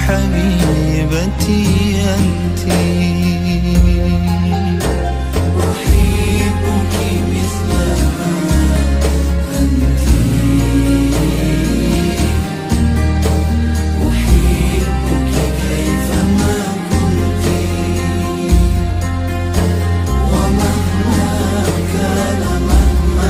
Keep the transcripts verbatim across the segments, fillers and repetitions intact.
حبيبتي أنت. أحبك مثل ما أنت، أحبك كيفما كنت، ومهما كان مهما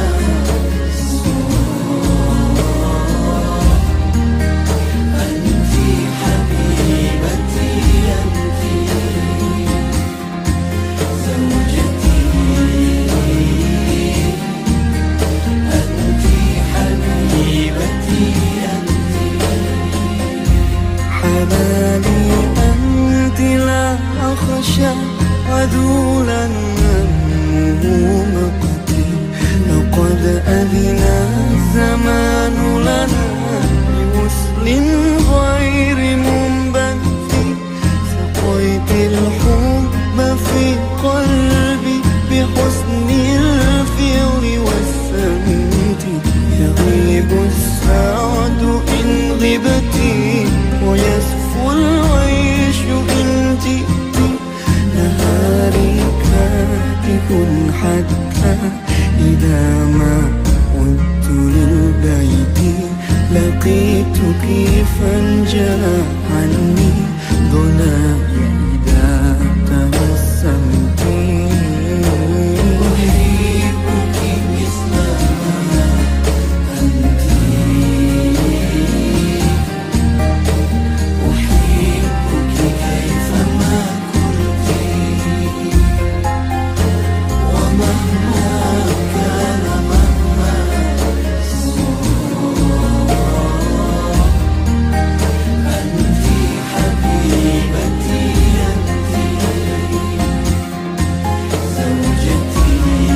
أنت حبيبتي أنت، زوجتي أنت حبيبتي أنت. حلالي أنت لا أخشى عذولا منه مقتي، لقد أذن الزمان لنا بوصل غير منبت، سقيت الحب في قلبي بحسن الفعل والسمت، يغيب السعد إن غبتي ويسفو العيش إن جئت، نهاري كاتب حتى إذا ما عدت للبيت، لقيتك فانجلى عني ضناي إذا تبسمت. أحبك مثل ما أنت، أحبك كيفما كنت، ومهما كان مهما أنت حبيبتي أنت، زوجتي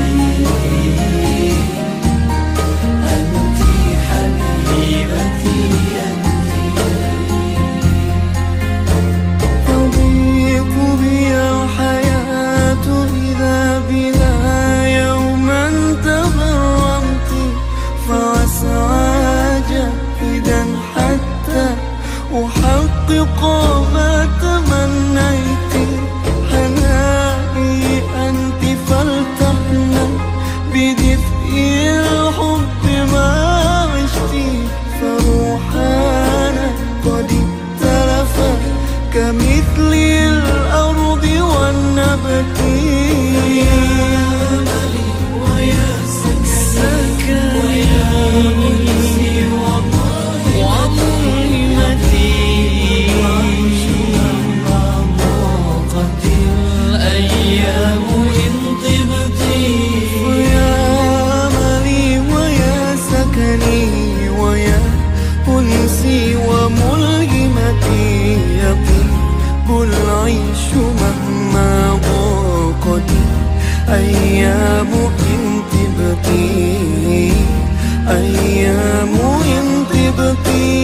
أنت حبيبتي أنت. تضيق بي الحياة إذا بنا يوما تغرمت، فأسعى جاهدا حتى أحقق ما تمنيت، حناني أنت فلتحنى بدفء الحب ما عشت، فروحانا قد اتلفت كمثل الأرض والنبت. ويا سكني ويا أنسي وملهمتي، ضاقت الأيام إن طبت، ويا أملي ويا سكني ويا أنسي وملهمتي، يطيب العيش مهما ضاقت أيام إن طبت، أيام إن طبت.